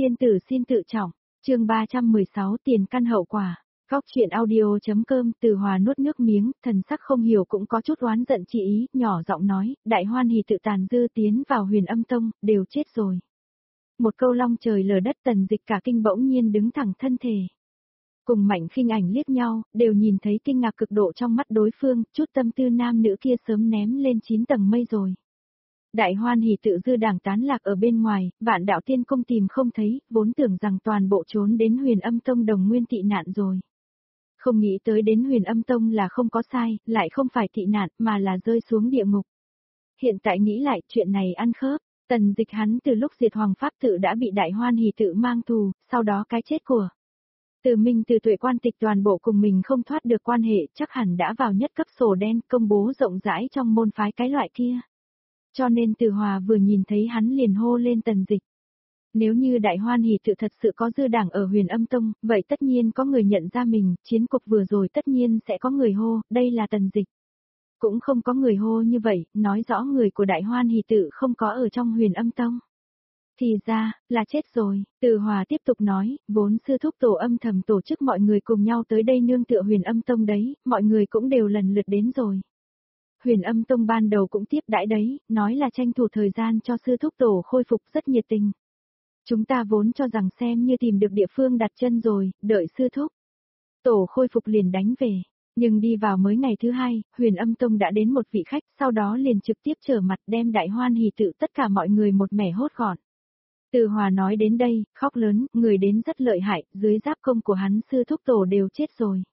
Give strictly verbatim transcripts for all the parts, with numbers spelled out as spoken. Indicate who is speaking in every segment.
Speaker 1: Tiên tử xin tự trọng, chương ba trăm mười sáu tiền căn hậu quả. Góc chuyện audio.com. Từ Hòa nuốt nước miếng, thần sắc không hiểu cũng có chút oán giận chị ý, nhỏ giọng nói, đại hoan hỷ tự tàn dư tiến vào Huyền Âm Tông, đều chết rồi. Một câu long trời lở đất, Tần Dịch cả kinh bỗng nhiên đứng thẳng thân thể. Cùng Mạnh Khinh Ảnh liếc nhau, đều nhìn thấy kinh ngạc cực độ trong mắt đối phương, chút tâm tư nam nữ kia sớm ném lên chín tầng mây rồi. Đại hoan hỷ tự dư đảng tán lạc ở bên ngoài, Vạn Đạo Tiên Cung tìm không thấy, vốn tưởng rằng toàn bộ trốn đến Huyền Âm Tông đồng nguyên tị nạn rồi. Không nghĩ tới đến Huyền Âm Tông là không có sai, lại không phải tị nạn mà là rơi xuống địa ngục. Hiện tại nghĩ lại chuyện này ăn khớp, Tần Dịch hắn từ lúc diệt Hoàng Pháp tự đã bị đại hoan hỷ tự mang thù, sau đó cái chết của Từ Minh từ Tuệ quan tịch toàn bộ cùng mình không thoát được quan hệ, chắc hẳn đã vào nhất cấp sổ đen công bố rộng rãi trong môn phái cái loại kia. Cho nên Từ Hòa vừa nhìn thấy hắn liền hô lên Tần Dịch. Nếu như đại hoan hỷ tự thật sự có dư đảng ở Huyền Âm Tông, vậy tất nhiên có người nhận ra mình, chiến cục vừa rồi tất nhiên sẽ có người hô, đây là Tần Dịch. Cũng không có người hô như vậy, nói rõ người của đại hoan hỷ tự không có ở trong Huyền Âm Tông. Thì ra, là chết rồi, Từ Hòa tiếp tục nói, vốn sư thúc tổ âm thầm tổ chức mọi người cùng nhau tới đây nương tựa Huyền Âm Tông đấy, mọi người cũng đều lần lượt đến rồi. Huyền Âm Tông ban đầu cũng tiếp đãi đấy, nói là tranh thủ thời gian cho sư thúc tổ khôi phục rất nhiệt tình. Chúng ta vốn cho rằng xem như tìm được địa phương đặt chân rồi, đợi sư thúc tổ khôi phục liền đánh về. Nhưng đi vào mới ngày thứ hai, Huyền Âm Tông đã đến một vị khách, sau đó liền trực tiếp trở mặt đem đại hoan hỷ tự tất cả mọi người một mẻ hốt gọn. Từ Hòa nói đến đây, khóc lớn, người đến rất lợi hại, dưới giáp công của hắn sư thúc tổ đều chết rồi.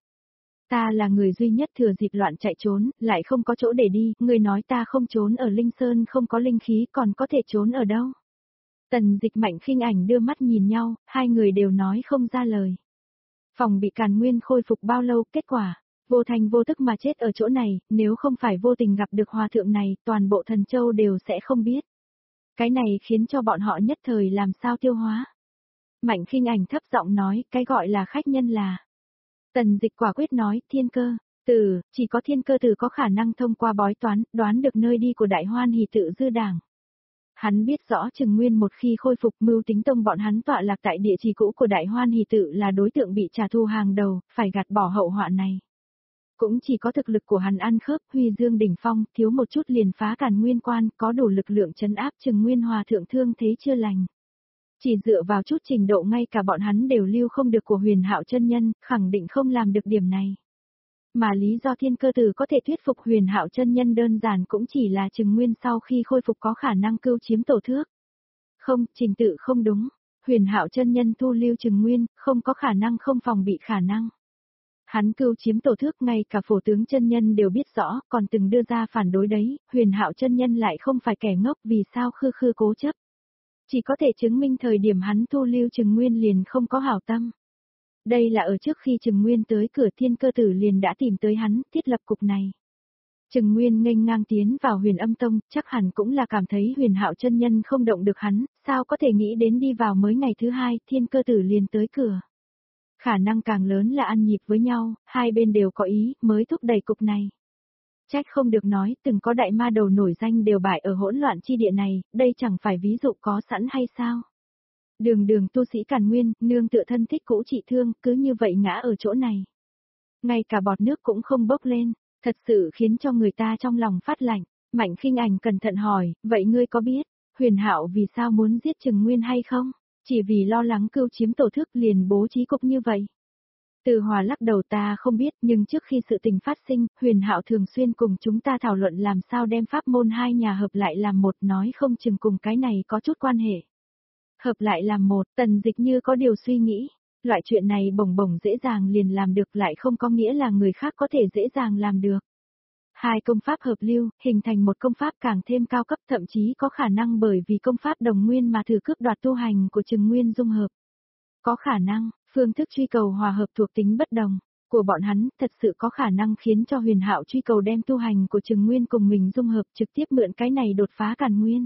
Speaker 1: Ta là người duy nhất thừa dịp loạn chạy trốn, lại không có chỗ để đi, người nói ta không trốn ở Linh Sơn không có linh khí còn có thể trốn ở đâu. Tần Dịch Mạnh Khinh Ảnh đưa mắt nhìn nhau, hai người đều nói không ra lời. Phòng bị Càn Nguyên khôi phục bao lâu, kết quả, vô thành vô tức mà chết ở chỗ này, nếu không phải vô tình gặp được hòa thượng này, toàn bộ Thần Châu đều sẽ không biết. Cái này khiến cho bọn họ nhất thời làm sao tiêu hóa. Mạnh Khinh Ảnh thấp giọng nói, cái gọi là khách nhân là. Tần Dịch quả quyết nói, thiên cơ, tử, chỉ có thiên cơ tử có khả năng thông qua bói toán, đoán được nơi đi của đại hoan hỷ tự dư đảng. Hắn biết rõ Trừng Nguyên một khi khôi phục Mưu Tính Tông bọn hắn tọa lạc tại địa chỉ cũ của đại hoan hỷ tự là đối tượng bị trả thù hàng đầu, phải gạt bỏ hậu họa này. Cũng chỉ có thực lực của hắn ăn khớp, Huy Dương đỉnh phong, thiếu một chút liền phá Càn Nguyên quan, có đủ lực lượng trấn áp Trừng Nguyên hòa thượng thương thế chưa lành. Chỉ dựa vào chút trình độ ngay cả bọn hắn đều lưu không được của Huyền Hạo chân nhân, khẳng định không làm được điểm này. Mà lý do thiên cơ tử có thể thuyết phục Huyền Hạo chân nhân đơn giản cũng chỉ là Trừng Nguyên sau khi khôi phục có khả năng cưu chiếm tổ thước. Không, trình tự không đúng. Huyền Hạo chân nhân thu lưu Trừng Nguyên, không có khả năng không phòng bị khả năng. Hắn cưu chiếm tổ thước ngay cả phổ tướng chân nhân đều biết rõ, còn từng đưa ra phản đối đấy, Huyền Hạo chân nhân lại không phải kẻ ngốc, vì sao khư khư cố chấp. Chỉ có thể chứng minh thời điểm hắn thu lưu Trừng Nguyên liền không có hảo tâm. Đây là ở trước khi Trừng Nguyên tới cửa thiên cơ tử liền đã tìm tới hắn, thiết lập cục này. Trừng Nguyên nghênh ngang tiến vào Huyền Âm Tông, chắc hẳn cũng là cảm thấy Huyền Hạo chân nhân không động được hắn, sao có thể nghĩ đến đi vào mới ngày thứ hai, thiên cơ tử liền tới cửa. Khả năng càng lớn là ăn nhịp với nhau, hai bên đều có ý, mới thúc đẩy cục này. Trách không được nói, từng có đại ma đầu nổi danh đều bại ở hỗn loạn chi địa này, đây chẳng phải ví dụ có sẵn hay sao? Đường đường tu sĩ Càn Nguyên, nương tựa thân thích cũ trị thương, cứ như vậy ngã ở chỗ này. Ngay cả bọt nước cũng không bốc lên, thật sự khiến cho người ta trong lòng phát lạnh. Mạnh Khinh Ảnh cẩn thận hỏi, vậy ngươi có biết, Huyền Hạo vì sao muốn giết Trừng Nguyên hay không? Chỉ vì lo lắng cưu chiếm tổ thức liền bố trí cục như vậy. Từ Hòa lắc đầu, ta không biết, nhưng trước khi sự tình phát sinh, Huyền Hạo thường xuyên cùng chúng ta thảo luận làm sao đem pháp môn hai nhà hợp lại làm một, nói không chừng cùng cái này có chút quan hệ. Hợp lại làm một, Tần Dịch như có điều suy nghĩ, loại chuyện này bổng bổng dễ dàng liền làm được lại không có nghĩa là người khác có thể dễ dàng làm được. Hai công pháp hợp lưu, hình thành một công pháp càng thêm cao cấp, thậm chí có khả năng bởi vì công pháp đồng nguyên mà thử cướp đoạt tu hành của Trừng Nguyên dung hợp. Có khả năng, phương thức truy cầu hòa hợp thuộc tính bất đồng của bọn hắn thật sự có khả năng khiến cho Huyền Hạo truy cầu đem tu hành của Trừng Nguyên cùng mình dung hợp, trực tiếp mượn cái này đột phá Càn Nguyên.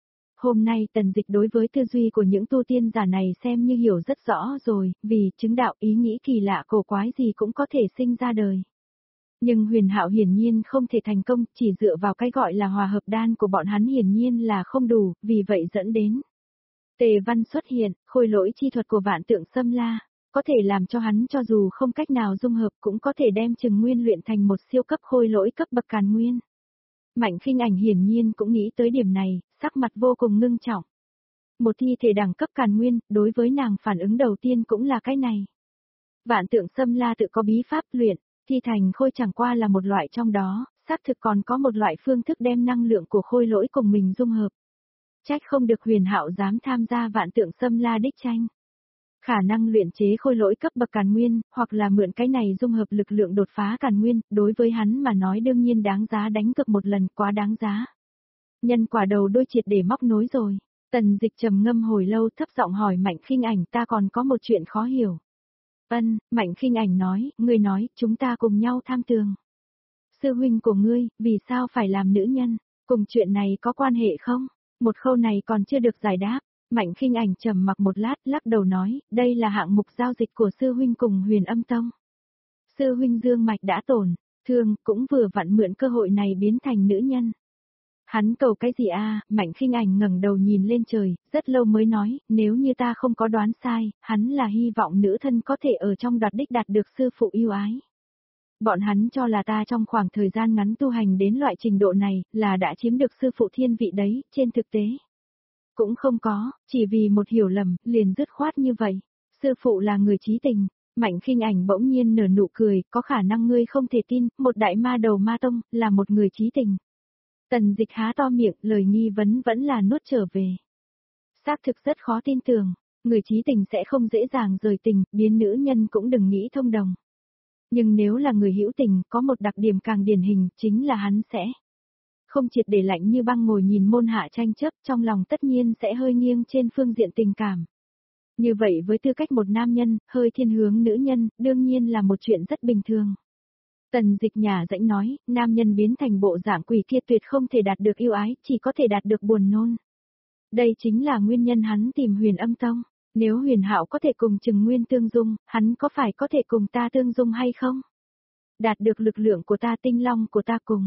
Speaker 1: Hôm nay Tần Dịch đối với tư duy của những tu tiên giả này xem như hiểu rất rõ rồi, vì chứng đạo ý nghĩ kỳ lạ cổ quái gì cũng có thể sinh ra đời. Nhưng Huyền Hạo hiển nhiên không thể thành công, chỉ dựa vào cái gọi là hòa hợp đan của bọn hắn hiển nhiên là không đủ, vì vậy dẫn đến Tề Văn xuất hiện, khôi lỗi chi thuật của Vạn Tượng Xâm La, có thể làm cho hắn cho dù không cách nào dung hợp cũng có thể đem Trừng Nguyên luyện thành một siêu cấp khôi lỗi cấp bậc Càn Nguyên. Mạnh Khinh Ảnh hiển nhiên cũng nghĩ tới điểm này, sắc mặt vô cùng ngưng trọng. Một thi thể đẳng cấp Càn Nguyên, đối với nàng phản ứng đầu tiên cũng là cái này. Vạn Tượng Xâm La tự có bí pháp luyện, thi thành khôi chẳng qua là một loại trong đó, xác thực còn có một loại phương thức đem năng lượng của khôi lỗi cùng mình dung hợp. Trách không được Huyền Hạo dám tham gia Vạn Tượng Xâm La đích tranh. Khả năng luyện chế khôi lỗi cấp bậc Càn Nguyên, hoặc là mượn cái này dung hợp lực lượng đột phá Càn Nguyên, đối với hắn mà nói đương nhiên đáng giá đánh cược một lần, quá đáng giá. Nhân quả đầu đôi triệt để móc nối rồi. Tần Dịch trầm ngâm hồi lâu, thấp giọng hỏi Mạnh Khinh Ảnh, ta còn có một chuyện khó hiểu. Ân, Mạnh Khinh Ảnh nói, ngươi nói, chúng ta cùng nhau tham tường. Sư huynh của ngươi, vì sao phải làm nữ nhân, cùng chuyện này có quan hệ không? Một khâu này còn chưa được giải đáp. Mạnh Khinh Ảnh trầm mặc một lát, lắc đầu nói, đây là hạng mục giao dịch của sư huynh cùng Huyền Âm Tông. Sư huynh dương mạch đã tổn, thương, cũng vừa vặn mượn cơ hội này biến thành nữ nhân. Hắn cầu cái gì a? Mạnh Khinh Ảnh ngẩng đầu nhìn lên trời, rất lâu mới nói, nếu như ta không có đoán sai, hắn là hy vọng nữ thân có thể ở trong đoạt đích đạt được sư phụ yêu ái. Bọn hắn cho là ta trong khoảng thời gian ngắn tu hành đến loại trình độ này, là đã chiếm được sư phụ thiên vị đấy, trên thực tế. Cũng không có, chỉ vì một hiểu lầm, liền dứt khoát như vậy. Sư phụ là người trí tình. Mạnh Khinh Ảnh bỗng nhiên nở nụ cười, có khả năng ngươi không thể tin, một đại ma đầu ma tông, là một người trí tình. Tần Dịch há to miệng, lời nghi vấn vẫn là nuốt trở về. Xác thực rất khó tin tưởng, người trí tình sẽ không dễ dàng rời tình, biến nữ nhân cũng đừng nghĩ thông đồng. Nhưng nếu là người hữu tình, có một đặc điểm càng điển hình, chính là hắn sẽ không triệt để lạnh như băng ngồi nhìn môn hạ tranh chấp, trong lòng tất nhiên sẽ hơi nghiêng trên phương diện tình cảm. Như vậy với tư cách một nam nhân, hơi thiên hướng nữ nhân, đương nhiên là một chuyện rất bình thường. Tần Dịch nhả rãnh nói, nam nhân biến thành bộ dạng quỷ kia tuyệt không thể đạt được yêu ái, chỉ có thể đạt được buồn nôn. Đây chính là nguyên nhân hắn tìm Huyền Âm Tông. Nếu Huyền Hạo có thể cùng Trừng Nguyên tương dung, hắn có phải có thể cùng ta tương dung hay không? Đạt được lực lượng của ta, tinh long của ta cùng.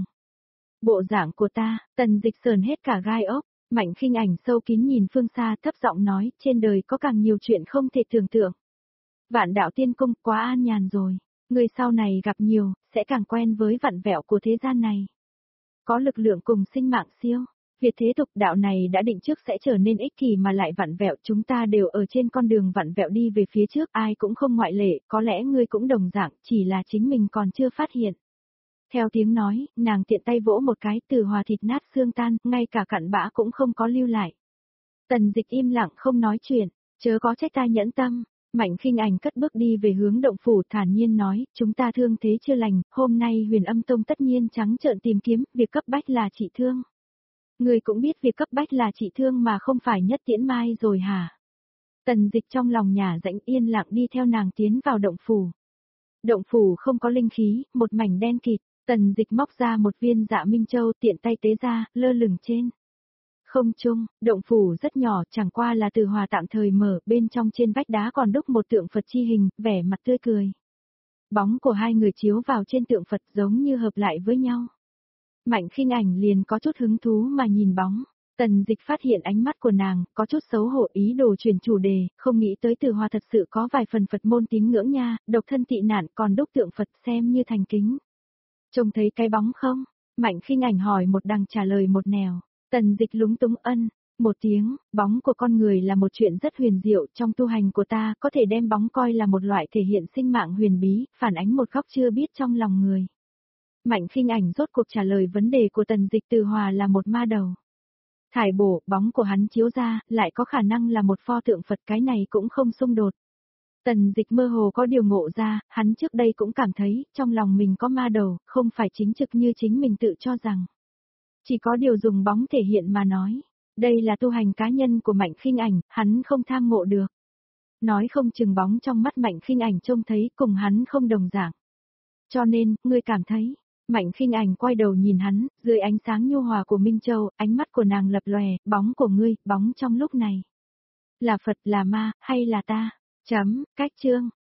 Speaker 1: Bộ dạng của ta, Tần Dịch sờn hết cả gai ốc. Mạnh Khinh Ảnh sâu kín nhìn phương xa, thấp giọng nói, trên đời có càng nhiều chuyện không thể tưởng tượng. Vạn Đạo Tiên Cung quá an nhàn rồi. Người sau này gặp nhiều, sẽ càng quen với vặn vẹo của thế gian này. Có lực lượng cùng sinh mạng siêu. Việc thế tục đạo này đã định trước sẽ trở nên ích kỷ mà lại vặn vẹo, chúng ta đều ở trên con đường vặn vẹo đi về phía trước, ai cũng không ngoại lệ, có lẽ ngươi cũng đồng dạng, chỉ là chính mình còn chưa phát hiện. Theo tiếng nói, nàng tiện tay vỗ một cái, từ hòa thịt nát xương tan, ngay cả cặn bã cũng không có lưu lại. Tần Dịch im lặng không nói chuyện, chớ có trách ta nhẫn tâm. Mạnh Khinh Ảnh cất bước đi về hướng động phủ, thản nhiên nói, chúng ta thương thế chưa lành, hôm nay Huyền Âm Tông tất nhiên trắng trợn tìm kiếm, việc cấp bách là trị thương. Người cũng biết việc cấp bách là trị thương mà không phải nhất tiễn mai rồi hả? Tần Dịch trong lòng nhả rãnh, yên lặng đi theo nàng tiến vào động phủ. Động phủ không có linh khí, một mảnh đen kịt, Tần Dịch móc ra một viên Dạ Minh Châu, tiện tay tế ra, lơ lửng trên không trung. Động phủ rất nhỏ, chẳng qua là từ hòa tạm thời mở, bên trong trên vách đá còn đúc một tượng Phật chi hình, vẻ mặt tươi cười. Bóng của hai người chiếu vào trên tượng Phật giống như hợp lại với nhau. Mạnh Khinh Ảnh liền có chút hứng thú mà nhìn bóng. Tần Dịch phát hiện ánh mắt của nàng, có chút xấu hổ, ý đồ chuyển chủ đề, không nghĩ tới từ hòa thật sự có vài phần Phật môn tín ngưỡng nha, độc thân tị nạn còn đúc tượng Phật xem như thành kính. Trông thấy cái bóng không? Mạnh Khinh Ảnh hỏi một đằng trả lời một nẻo. Tần Dịch lúng túng ân, một tiếng, bóng của con người là một chuyện rất huyền diệu, trong tu hành của ta có thể đem bóng coi là một loại thể hiện sinh mạng huyền bí, phản ánh một góc chưa biết trong lòng người. Mạnh Khinh Ảnh rốt cuộc trả lời vấn đề của Tần Dịch, từ hòa là một ma đầu. Thải bổ, bóng của hắn chiếu ra, lại có khả năng là một pho tượng Phật, cái này cũng không xung đột. Tần Dịch mơ hồ có điều ngộ ra, hắn trước đây cũng cảm thấy, trong lòng mình có ma đầu, không phải chính trực như chính mình tự cho rằng. Chỉ có điều dùng bóng thể hiện mà nói. Đây là tu hành cá nhân của Mạnh Khinh Ảnh, hắn không tham ngộ được. Nói không chừng bóng trong mắt Mạnh Khinh Ảnh trông thấy cùng hắn không đồng dạng. Cho nên, ngươi cảm thấy, Mạnh Khinh Ảnh quay đầu nhìn hắn, dưới ánh sáng nhu hòa của Minh Châu, ánh mắt của nàng lập lòe, bóng của ngươi, bóng trong lúc này. Là Phật, là ma, hay là ta? Chấm, cách chương.